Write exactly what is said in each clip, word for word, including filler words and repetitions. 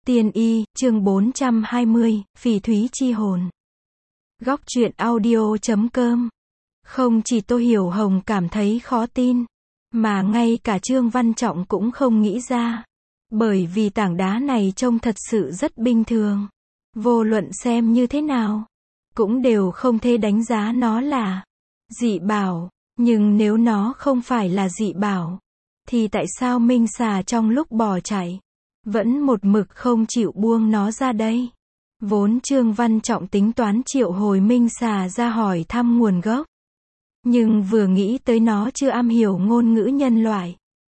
Tiên y, chương bốn trăm hai mươi, phỉ thúy chi hồn. Góc truyện audio chấm com. Không chỉ Tô Hiểu Hồng cảm thấy khó tin, mà ngay cả Trương Văn Trọng cũng không nghĩ ra. Bởi vì tảng đá này trông thật sự rất bình thường. Vô luận xem như thế nào, cũng đều không thể đánh giá nó là dị bảo. Nhưng nếu nó không phải là dị bảo, thì tại sao Minh Xà trong lúc bỏ chạy vẫn một mực không chịu buông nó ra đây? Vốn Trương Văn Trọng tính toán triệu hồi Minh Xà ra hỏi thăm nguồn gốc. Nhưng vừa nghĩ tới nó chưa am hiểu ngôn ngữ nhân loại,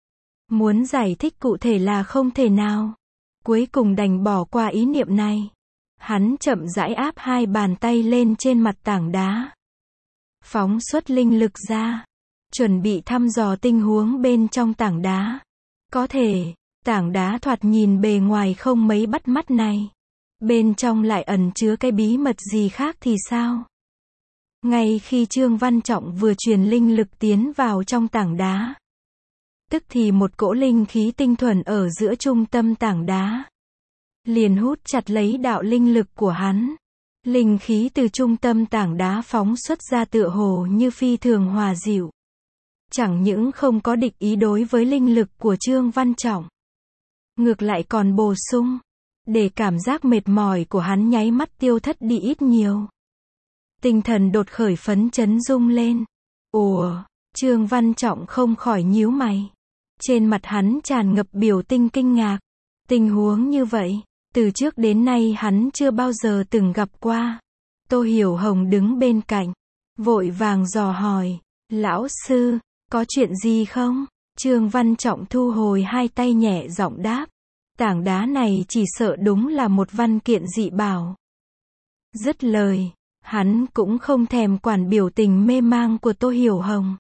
muốn giải thích cụ thể là không thể nào. Cuối cùng đành bỏ qua ý niệm này. Hắn chậm rãi áp hai bàn tay lên trên mặt tảng đá, phóng xuất linh lực ra, chuẩn bị thăm dò tình huống bên trong tảng đá. Có thể, tảng đá thoạt nhìn bề ngoài không mấy bắt mắt này, bên trong lại ẩn chứa cái bí mật gì khác thì sao? Ngay khi Trương Văn Trọng vừa truyền linh lực tiến vào trong tảng đá, tức thì một cỗ linh khí tinh thuần ở giữa trung tâm tảng đá liền hút chặt lấy đạo linh lực của hắn. Linh khí từ trung tâm tảng đá phóng xuất ra tựa hồ như phi thường hòa dịu, chẳng những không có địch ý đối với linh lực của Trương Văn Trọng, ngược lại còn bổ sung, để cảm giác mệt mỏi của hắn nháy mắt tiêu thất đi ít nhiều. Tinh thần đột khởi phấn chấn rung lên. Ủa, Trương Văn Trọng không khỏi nhíu mày. Trên mặt hắn tràn ngập biểu tình kinh ngạc. Tình huống như vậy, từ trước đến nay hắn chưa bao giờ từng gặp qua. Tô Hiểu Hồng đứng bên cạnh, vội vàng dò hỏi, lão sư, có chuyện gì không? Trương Văn Trọng thu hồi hai tay nhẹ giọng đáp, tảng đá này chỉ sợ đúng là một văn kiện dị bảo. Dứt lời, hắn cũng không thèm quản biểu tình mê mang của Tô Hiểu Hồng,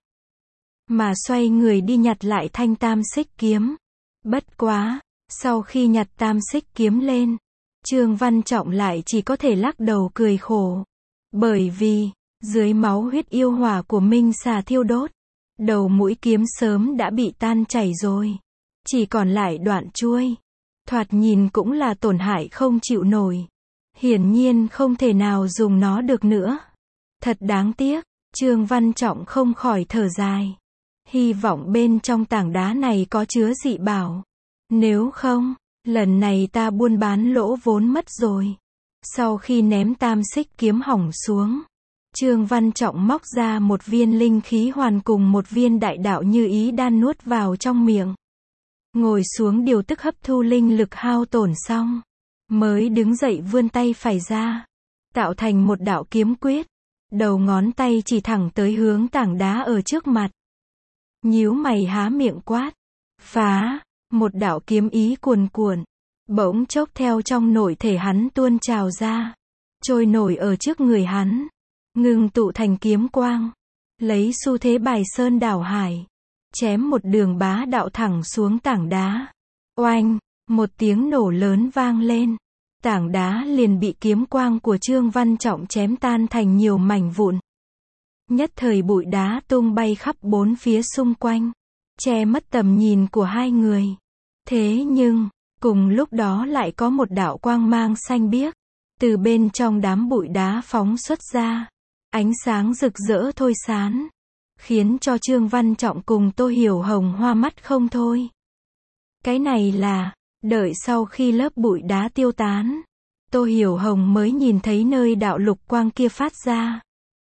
mà xoay người đi nhặt lại thanh tam xích kiếm. Bất quá, sau khi nhặt tam xích kiếm lên, Trương Văn Trọng lại chỉ có thể lắc đầu cười khổ. Bởi vì, dưới máu huyết yêu hỏa của Minh Xà thiêu đốt, đầu mũi kiếm sớm đã bị tan chảy rồi, chỉ còn lại đoạn chuôi. Thoạt nhìn cũng là tổn hại không chịu nổi. Hiển nhiên không thể nào dùng nó được nữa. Thật đáng tiếc, Trương Văn Trọng không khỏi thở dài. Hy vọng bên trong tảng đá này có chứa dị bảo. Nếu không, lần này ta buôn bán lỗ vốn mất rồi. Sau khi ném tam xích kiếm hỏng xuống, Trương Văn Trọng móc ra một viên linh khí hoàn cùng một viên đại đạo như ý đan nuốt vào trong miệng. Ngồi xuống điều tức hấp thu linh lực hao tổn xong, mới đứng dậy vươn tay phải ra, tạo thành một đạo kiếm quyết. Đầu ngón tay chỉ thẳng tới hướng tảng đá ở trước mặt. Nhíu mày há miệng quát, phá! Một đạo kiếm ý cuồn cuộn, bỗng chốc theo trong nội thể hắn tuôn trào ra, trôi nổi ở trước người hắn, ngưng tụ thành kiếm quang, lấy xu thế bài sơn đảo hải, chém một đường bá đạo thẳng xuống tảng đá. Oanh! Một tiếng nổ lớn vang lên, tảng đá liền bị kiếm quang của Trương Văn Trọng chém tan thành nhiều mảnh vụn. Nhất thời bụi đá tung bay khắp bốn phía xung quanh, che mất tầm nhìn của hai người. Thế nhưng, cùng lúc đó lại có một đạo quang mang xanh biếc, từ bên trong đám bụi đá phóng xuất ra. Ánh sáng rực rỡ thôi sán, khiến cho Trương Văn Trọng cùng Tô Hiểu Hồng hoa mắt không thôi. Cái này là, đợi sau khi lớp bụi đá tiêu tán, Tô Hiểu Hồng mới nhìn thấy nơi đạo lục quang kia phát ra.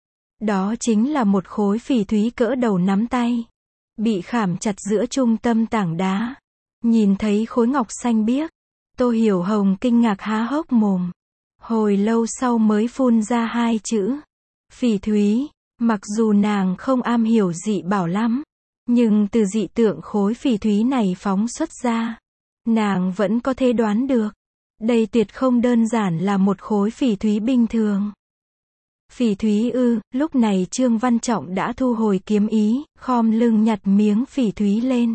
Đó chính là một khối phỉ thúy cỡ đầu nắm tay, bị khảm chặt giữa trung tâm tảng đá. Nhìn thấy khối ngọc xanh biếc, Tô Hiểu Hồng kinh ngạc há hốc mồm. Hồi lâu sau mới phun ra hai chữ, phỉ thúy. Mặc dù nàng không am hiểu dị bảo lắm, nhưng từ dị tượng khối phỉ thúy này phóng xuất ra, nàng vẫn có thể đoán được. Đây tuyệt không đơn giản là một khối phỉ thúy bình thường. Phỉ thúy ư? Lúc này Trương Văn Trọng đã thu hồi kiếm ý, khom lưng nhặt miếng phỉ thúy lên,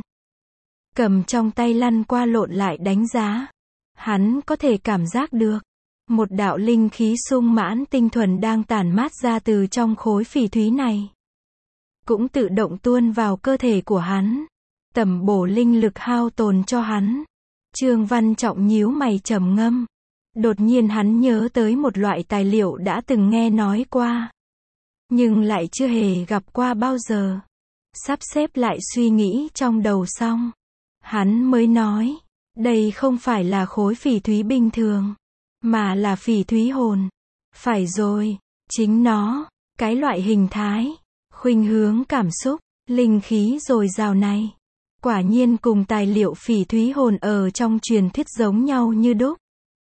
cầm trong tay lăn qua lộn lại đánh giá. Hắn có thể cảm giác được, một đạo linh khí sung mãn tinh thuần đang tản mát ra từ trong khối phỉ thúy này, cũng tự động tuôn vào cơ thể của hắn, tẩm bổ linh lực hao tồn cho hắn. Trương Văn Trọng nhíu mày trầm ngâm. Đột nhiên hắn nhớ tới một loại tài liệu đã từng nghe nói qua, nhưng lại chưa hề gặp qua bao giờ. Sắp xếp lại suy nghĩ trong đầu xong, hắn mới nói, đây không phải là khối phỉ thúy bình thường, mà là phỉ thúy hồn. Phải rồi, chính nó, cái loại hình thái, khuynh hướng cảm xúc, linh khí dồi dào này, quả nhiên cùng tài liệu phỉ thúy hồn ở trong truyền thuyết giống nhau như đúc.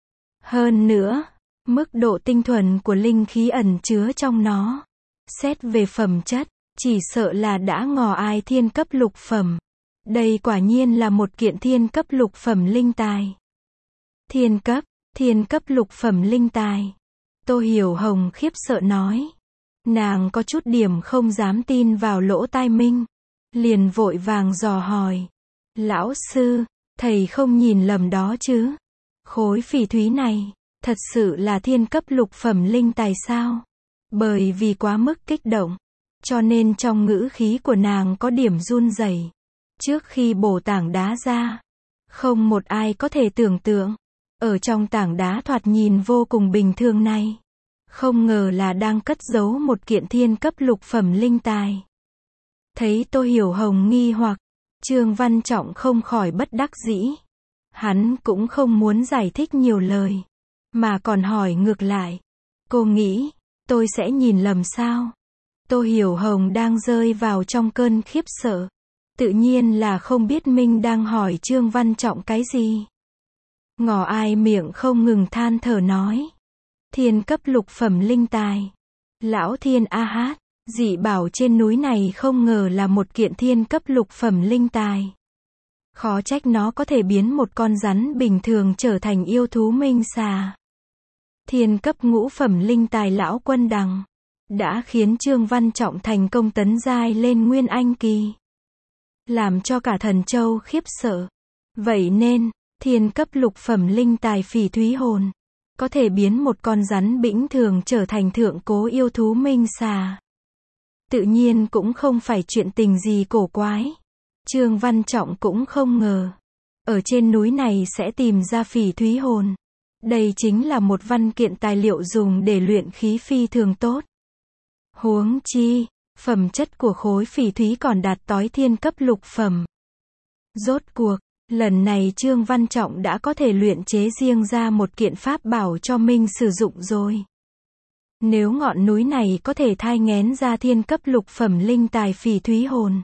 Hơn nữa, mức độ tinh thuần của linh khí ẩn chứa trong nó, xét về phẩm chất, chỉ sợ là đã ngò ai thiên cấp lục phẩm. Đây quả nhiên là một kiện thiên cấp lục phẩm linh tài. Thiên cấp, thiên cấp lục phẩm linh tài. Tô Hiểu Hồng khiếp sợ nói. Nàng có chút điểm không dám tin vào lỗ tai mình. Liền vội vàng dò hỏi. Lão sư, thầy không nhìn lầm đó chứ? Khối phỉ thúy này, thật sự là thiên cấp lục phẩm linh tài sao? Bởi vì quá mức kích động, cho nên trong ngữ khí của nàng có điểm run rẩy. Trước khi bổ tảng đá ra, không một ai có thể tưởng tượng, ở trong tảng đá thoạt nhìn vô cùng bình thường này, không ngờ là đang cất giấu một kiện thiên cấp lục phẩm linh tài. Thấy Tô Hiểu Hồng nghi hoặc, Trương Văn Trọng không khỏi bất đắc dĩ. Hắn cũng không muốn giải thích nhiều lời, mà còn hỏi ngược lại. Cô nghĩ, tôi sẽ nhìn lầm sao? Tô Hiểu Hồng đang rơi vào trong cơn khiếp sợ. Tự nhiên là không biết mình đang hỏi Trương Văn Trọng cái gì. Ngỏ ai miệng không ngừng than thở nói. Thiên cấp lục phẩm linh tài. Lão Thiên A Hát, dị bảo trên núi này không ngờ là một kiện thiên cấp lục phẩm linh tài. Khó trách nó có thể biến một con rắn bình thường trở thành yêu thú minh xà. Thiên cấp ngũ phẩm linh tài lão quân đằng, đã khiến Trương Văn Trọng thành công tấn giai lên Nguyên Anh kỳ. Làm cho cả Thần Châu khiếp sợ. Vậy nên, thiên cấp lục phẩm linh tài phỉ thúy hồn, có thể biến một con rắn bĩnh thường trở thành thượng cố yêu thú minh xà. Tự nhiên cũng không phải chuyện tình gì cổ quái. Trương Văn Trọng cũng không ngờ, ở trên núi này sẽ tìm ra phỉ thúy hồn. Đây chính là một văn kiện tài liệu dùng để luyện khí phi thường tốt. Huống chi, phẩm chất của khối phỉ thúy còn đạt tới thiên cấp lục phẩm. Rốt cuộc, lần này Trương Văn Trọng đã có thể luyện chế riêng ra một kiện pháp bảo cho mình sử dụng rồi. Nếu ngọn núi này có thể thai nghén ra thiên cấp lục phẩm linh tài phỉ thúy hồn,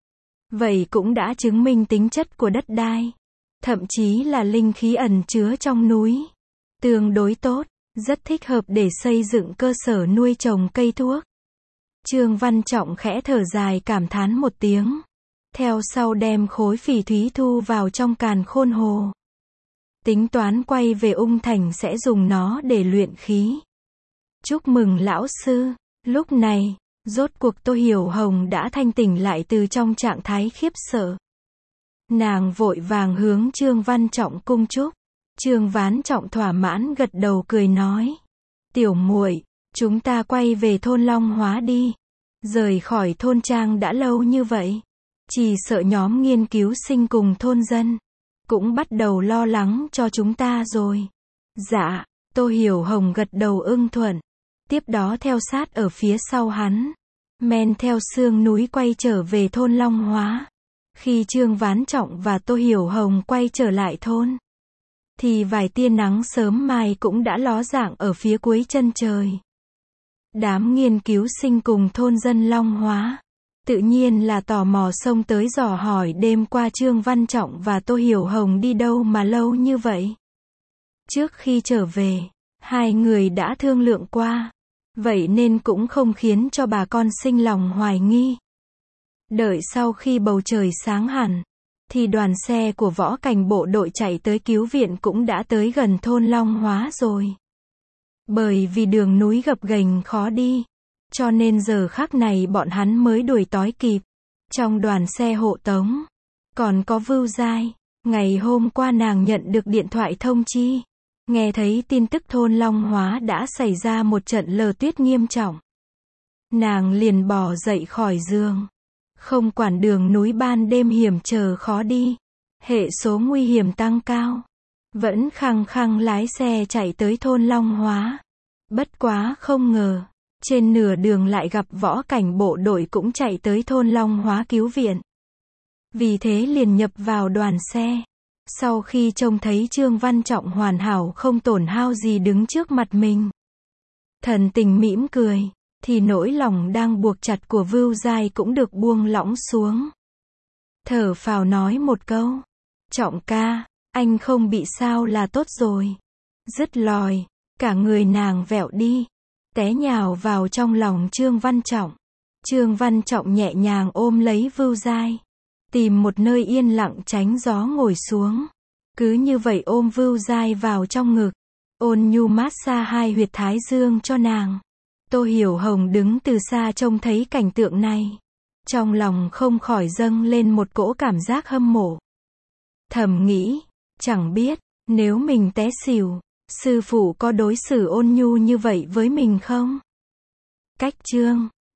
vậy cũng đã chứng minh tính chất của đất đai, thậm chí là linh khí ẩn chứa trong núi, tương đối tốt, rất thích hợp để xây dựng cơ sở nuôi trồng cây thuốc. Trương Văn Trọng khẽ thở dài cảm thán một tiếng, theo sau đem khối phỉ thúy thu vào trong càn khôn hồ. Tính toán quay về Ung Thành sẽ dùng nó để luyện khí. Chúc mừng lão sư. Lúc này, rốt cuộc Tô Hiểu Hồng đã thanh tỉnh lại từ trong trạng thái khiếp sợ. Nàng vội vàng hướng Trương Văn Trọng cung chúc. Trương Văn Trọng thỏa mãn gật đầu cười nói. Tiểu muội, chúng ta quay về thôn Long Hóa đi. Rời khỏi thôn trang đã lâu như vậy, chỉ sợ nhóm nghiên cứu sinh cùng thôn dân cũng bắt đầu lo lắng cho chúng ta rồi. Dạ, Tô Hiểu Hồng gật đầu ưng thuận. Tiếp đó theo sát ở phía sau hắn, men theo sương núi quay trở về thôn Long Hóa. Khi Trương Văn Trọng và Tô Hiểu Hồng quay trở lại thôn, thì vài tia nắng sớm mai cũng đã ló dạng ở phía cuối chân trời. Đám nghiên cứu sinh cùng thôn dân Long Hóa, tự nhiên là tò mò xông tới dò hỏi đêm qua Trương Văn Trọng và Tô Hiểu Hồng đi đâu mà lâu như vậy. Trước khi trở về, hai người đã thương lượng qua, vậy nên cũng không khiến cho bà con sinh lòng hoài nghi. Đợi sau khi bầu trời sáng hẳn, thì đoàn xe của võ cảnh bộ đội chạy tới cứu viện cũng đã tới gần thôn Long Hóa rồi. Bởi vì đường núi gập ghềnh khó đi, cho nên giờ khắc này bọn hắn mới đuổi tới kịp. Trong đoàn xe hộ tống, còn có Vưu Giai. Ngày hôm qua nàng nhận được điện thoại thông chi, nghe thấy tin tức thôn Long Hóa đã xảy ra một trận lở tuyết nghiêm trọng. Nàng liền bò dậy khỏi giường, không quản đường núi ban đêm hiểm trở khó đi, Hệ số nguy hiểm tăng cao. Vẫn khăng khăng lái xe chạy tới thôn Long Hóa. Bất quá không ngờ, trên nửa đường lại gặp võ cảnh bộ đội cũng chạy tới thôn Long Hóa cứu viện. Vì thế liền nhập vào đoàn xe. Sau khi trông thấy Trương Văn Trọng hoàn hảo không tổn hao gì đứng trước mặt mình, thần tình mỉm cười, thì nỗi lòng đang buộc chặt của Vưu Giai cũng được buông lỏng xuống. Thở phào nói một câu, Trọng ca, anh không bị sao là tốt rồi. Dứt lòi, cả người nàng vẹo đi, té nhào vào trong lòng Trương Văn Trọng. Trương Văn Trọng nhẹ nhàng ôm lấy Vưu Giai, tìm một nơi yên lặng tránh gió ngồi xuống. Cứ như vậy ôm Vưu Giai vào trong ngực, ôn nhu mát xa hai huyệt thái dương cho nàng. Tô Hiểu Hồng đứng từ xa trông thấy cảnh tượng này, trong lòng không khỏi dâng lên một cỗ cảm giác hâm mộ. Thầm nghĩ, chẳng biết, nếu mình té xỉu, sư phụ có đối xử ôn nhu như vậy với mình không? Cách chương